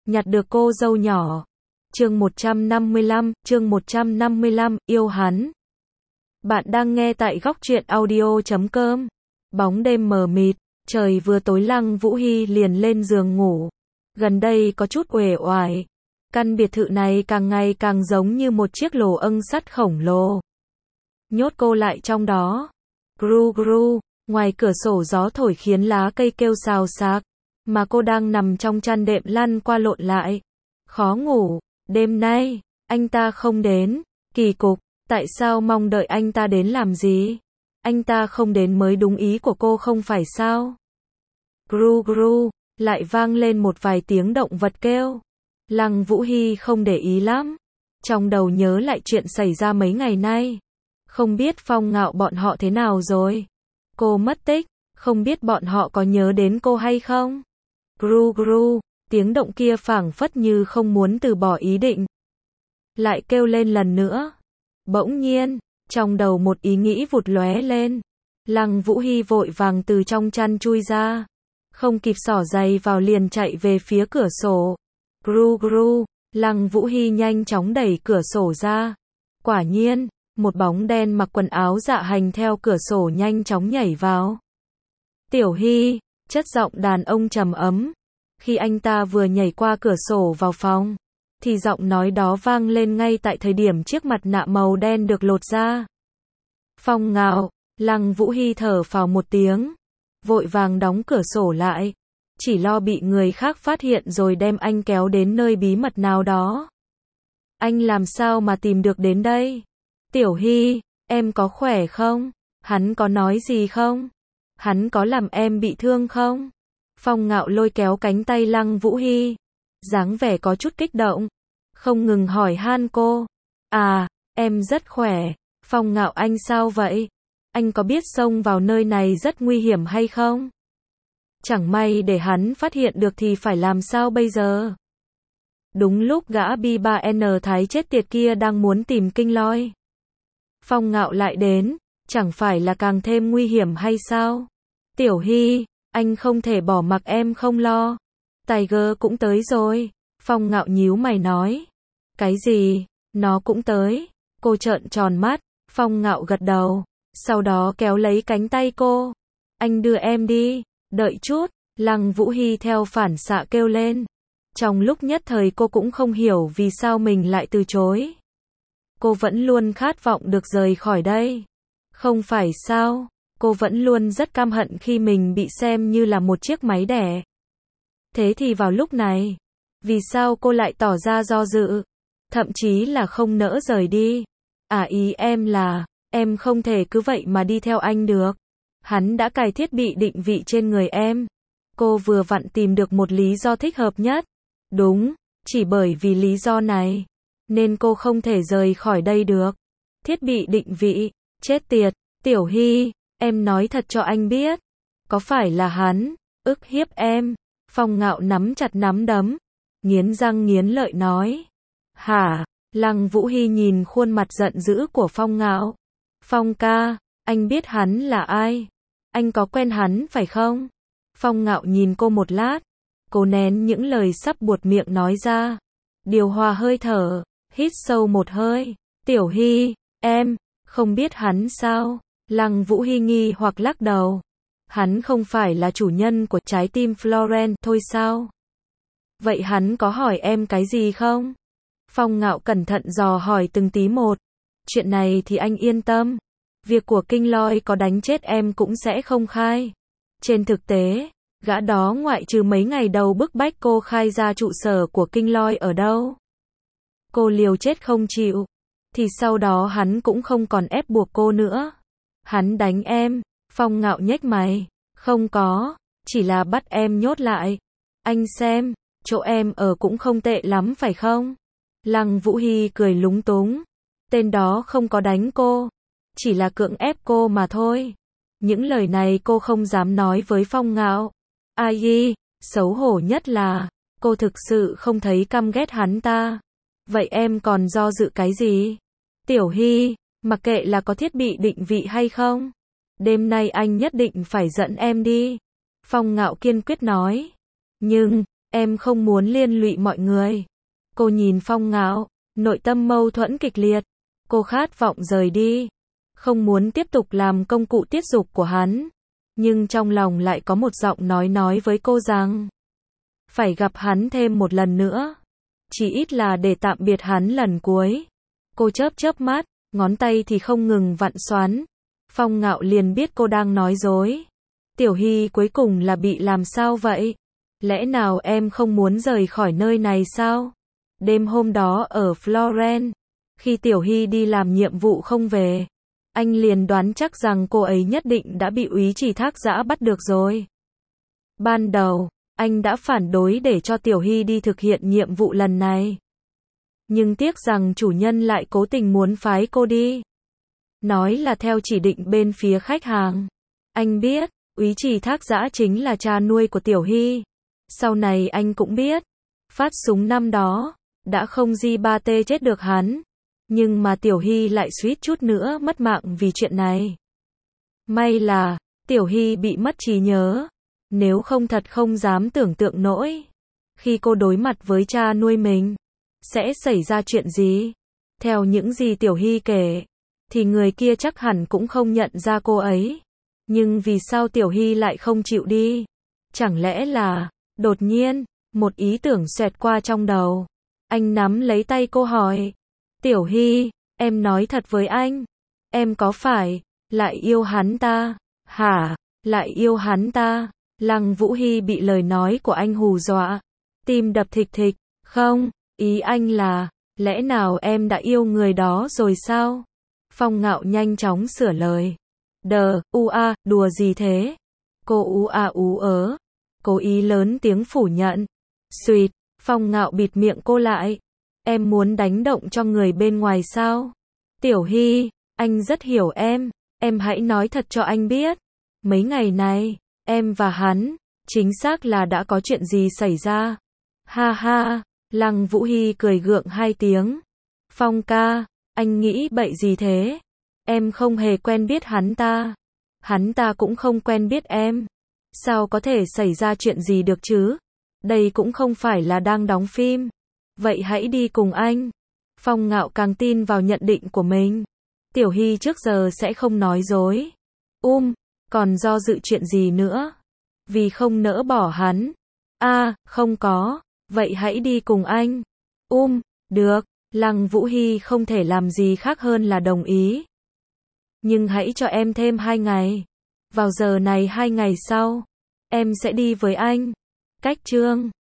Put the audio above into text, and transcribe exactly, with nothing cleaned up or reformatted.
nhặt được cô dâu nhỏ. Chương một trăm năm mươi lăm, chương một trăm năm mươi lăm, yêu hắn. Bạn đang nghe tại góc truyện audio chấm com. Bóng đêm mờ mịt, trời vừa tối Lăng Vũ Hy liền lên giường ngủ. Gần đây có chút uể oải. Căn biệt thự này càng ngày càng giống như một chiếc lò âng sắt khổng lồ. Nhốt cô lại trong đó. Gru gru, ngoài cửa sổ gió thổi khiến lá cây kêu xào xạc. Mà cô đang nằm trong chăn đệm lăn qua lộn lại. Khó ngủ, đêm nay, anh ta không đến. Kỳ cục, tại sao mong đợi anh ta đến làm gì? Anh ta không đến mới đúng ý của cô không phải sao? Gru gru, lại vang lên một vài tiếng động vật kêu. Lăng Vũ Hy không để ý lắm. Trong đầu nhớ lại chuyện xảy ra mấy ngày nay. Không biết Phong Ngạo bọn họ thế nào rồi. Cô mất tích, không biết bọn họ có nhớ đến cô hay không? Gru gru, tiếng động kia phảng phất như không muốn từ bỏ ý định. Lại kêu lên lần nữa. Bỗng nhiên, trong đầu một ý nghĩ vụt lóe lên. Lăng Vũ Hy vội vàng từ trong chăn chui ra. Không kịp xỏ giày vào liền chạy về phía cửa sổ. Gru gru, Lăng Vũ Hy nhanh chóng đẩy cửa sổ ra. Quả nhiên, một bóng đen mặc quần áo dạ hành theo cửa sổ nhanh chóng nhảy vào. Tiểu Hy, chất giọng đàn ông trầm ấm. Khi anh ta vừa nhảy qua cửa sổ vào phòng, thì giọng nói đó vang lên ngay tại thời điểm chiếc mặt nạ màu đen được lột ra. Phong Ngạo, Lăng Vũ Hy thở phào một tiếng, vội vàng đóng cửa sổ lại, chỉ lo bị người khác phát hiện rồi đem anh kéo đến nơi bí mật nào đó. Anh làm sao mà tìm được đến đây? Tiểu Hy, em có khỏe không? Hắn có nói gì không? Hắn có làm em bị thương không? Phong Ngạo lôi kéo cánh tay Lăng Vũ Hy, dáng vẻ có chút kích động, không ngừng hỏi han cô. À, em rất khỏe. Phong Ngạo, anh sao vậy? Anh có biết xông vào nơi này rất nguy hiểm hay không? Chẳng may để hắn phát hiện được thì phải làm sao bây giờ? Đúng lúc gã B ba N Thái chết tiệt kia đang muốn tìm Kinh Lôi. Phong Ngạo lại đến, chẳng phải là càng thêm nguy hiểm hay sao? Tiểu Hy, anh không thể bỏ mặc em không lo. Tiger cũng tới rồi. Phong Ngạo nhíu mày nói. Cái gì? Nó cũng tới. Cô trợn tròn mắt. Phong Ngạo gật đầu, sau đó kéo lấy cánh tay cô. Anh đưa em đi. Đợi chút. Lăng Vũ Hy theo phản xạ kêu lên. Trong lúc nhất thời cô cũng không hiểu vì sao mình lại từ chối. Cô vẫn luôn khát vọng được rời khỏi đây. Không phải sao? Cô vẫn luôn rất căm hận khi mình bị xem như là một chiếc máy đẻ. Thế thì vào lúc này, vì sao cô lại tỏ ra do dự, thậm chí là không nỡ rời đi? À, ý em là, em không thể cứ vậy mà đi theo anh được. Hắn đã cài thiết bị định vị trên người em. Cô vừa vặn tìm được một lý do thích hợp nhất. Đúng, chỉ bởi vì lý do này, nên cô không thể rời khỏi đây được. Thiết bị định vị, chết tiệt, Tiểu Hy, em nói thật cho anh biết. Có phải là hắn ức hiếp em? Phong Ngạo nắm chặt nắm đấm, nghiến răng nghiến lợi nói. Hả? Lăng Vũ Hy nhìn khuôn mặt giận dữ của Phong Ngạo. Phong ca, anh biết hắn là ai? Anh có quen hắn phải không? Phong Ngạo nhìn cô một lát, cố nén những lời sắp buột miệng nói ra. Điều hòa hơi thở, hít sâu một hơi. Tiểu Hy, em không biết hắn sao? Lăng Vũ Hy nghi hoặc lắc đầu. Hắn không phải là chủ nhân của trái tim Florence thôi sao? Vậy hắn có hỏi em cái gì không? Phong Ngạo cẩn thận dò hỏi từng tí một. Chuyện này thì anh yên tâm. Việc của Kinh Lôi có đánh chết em cũng sẽ không khai. Trên thực tế, gã đó ngoại trừ mấy ngày đầu bức bách cô khai ra trụ sở của Kinh Lôi ở đâu, cô liều chết không chịu, thì sau đó hắn cũng không còn ép buộc cô nữa. Hắn đánh em? Phong Ngạo nhếch mày. Không có, chỉ là bắt em nhốt lại. Anh xem, chỗ em ở cũng không tệ lắm phải không? Lăng Vũ Hy cười lúng túng. Tên đó không có đánh cô, chỉ là cưỡng ép cô mà thôi. Những lời này cô không dám nói với Phong Ngạo. Ai, xấu hổ nhất là, cô thực sự không thấy căm ghét hắn ta. Vậy em còn do dự cái gì? Tiểu Hy, mặc kệ là có thiết bị định vị hay không, đêm nay anh nhất định phải dẫn em đi. Phong Ngạo kiên quyết nói. Nhưng, Em không muốn liên lụy mọi người. Cô nhìn Phong Ngạo, nội tâm mâu thuẫn kịch liệt. Cô khát vọng rời đi. Không muốn tiếp tục làm công cụ tiết dục của hắn. Nhưng trong lòng lại có một giọng nói nói với cô rằng phải gặp hắn thêm một lần nữa. Chỉ ít là để tạm biệt hắn lần cuối. Cô chớp chớp mắt, ngón tay thì không ngừng vặn xoắn. Phong Ngạo liền biết cô đang nói dối. Tiểu Hy cuối cùng là bị làm sao vậy? Lẽ nào em không muốn rời khỏi nơi này sao? Đêm hôm đó ở Florence, khi Tiểu Hy đi làm nhiệm vụ không về, anh liền đoán chắc rằng cô ấy nhất định đã bị úy trì thác giã bắt được rồi. Ban đầu, anh đã phản đối để cho Tiểu Hy đi thực hiện nhiệm vụ lần này. Nhưng tiếc rằng chủ nhân lại cố tình muốn phái cô đi. Nói là theo chỉ định bên phía khách hàng. Anh biết, úy trì thác giã chính là cha nuôi của Tiểu Hy. Sau này anh cũng biết, phát súng năm đó, đã không di ba tê chết được hắn. Nhưng mà Tiểu Hy lại suýt chút nữa mất mạng vì chuyện này. May là, Tiểu Hy bị mất trí nhớ. Nếu không thật không dám tưởng tượng nổi. Khi cô đối mặt với cha nuôi mình, sẽ xảy ra chuyện gì? Theo những gì Tiểu Hy kể, thì người kia chắc hẳn cũng không nhận ra cô ấy. Nhưng vì sao Tiểu Hy lại không chịu đi? Chẳng lẽ là, đột nhiên, một ý tưởng xoẹt qua trong đầu. Anh nắm lấy tay cô hỏi. Tiểu Hy, em nói thật với anh. Em có phải, lại yêu hắn ta? Hả? Lại yêu hắn ta? Lăng Vũ Hy bị lời nói của anh hù dọa. Tim đập thịch thịch. Không, ý anh là, lẽ nào em đã yêu người đó rồi sao? Phong Ngạo nhanh chóng sửa lời. Đờ, u a, đùa gì thế? Cô u a ú ớ. Cố ý lớn tiếng phủ nhận. Xuyệt, Phong Ngạo bịt miệng cô lại. Em muốn đánh động cho người bên ngoài sao? Tiểu Hy, anh rất hiểu em. Em hãy nói thật cho anh biết. Mấy ngày này, em và hắn, chính xác là đã có chuyện gì xảy ra? Ha ha, Lăng Vũ Hy cười gượng hai tiếng. Phong ca, anh nghĩ bậy gì thế? Em không hề quen biết hắn ta. Hắn ta cũng không quen biết em. Sao có thể xảy ra chuyện gì được chứ? Đây cũng không phải là đang đóng phim. Vậy hãy đi cùng anh. Phong Ngạo càng tin vào nhận định của mình. Tiểu Hy trước giờ sẽ không nói dối. Um, còn do dự chuyện gì nữa? Vì không nỡ bỏ hắn. A, không có. Vậy hãy đi cùng anh. Um, được. Lăng Vũ Hy không thể làm gì khác hơn là đồng ý. Nhưng hãy cho em thêm hai ngày. Vào giờ này hai ngày sau, em sẽ đi với anh. Cách chương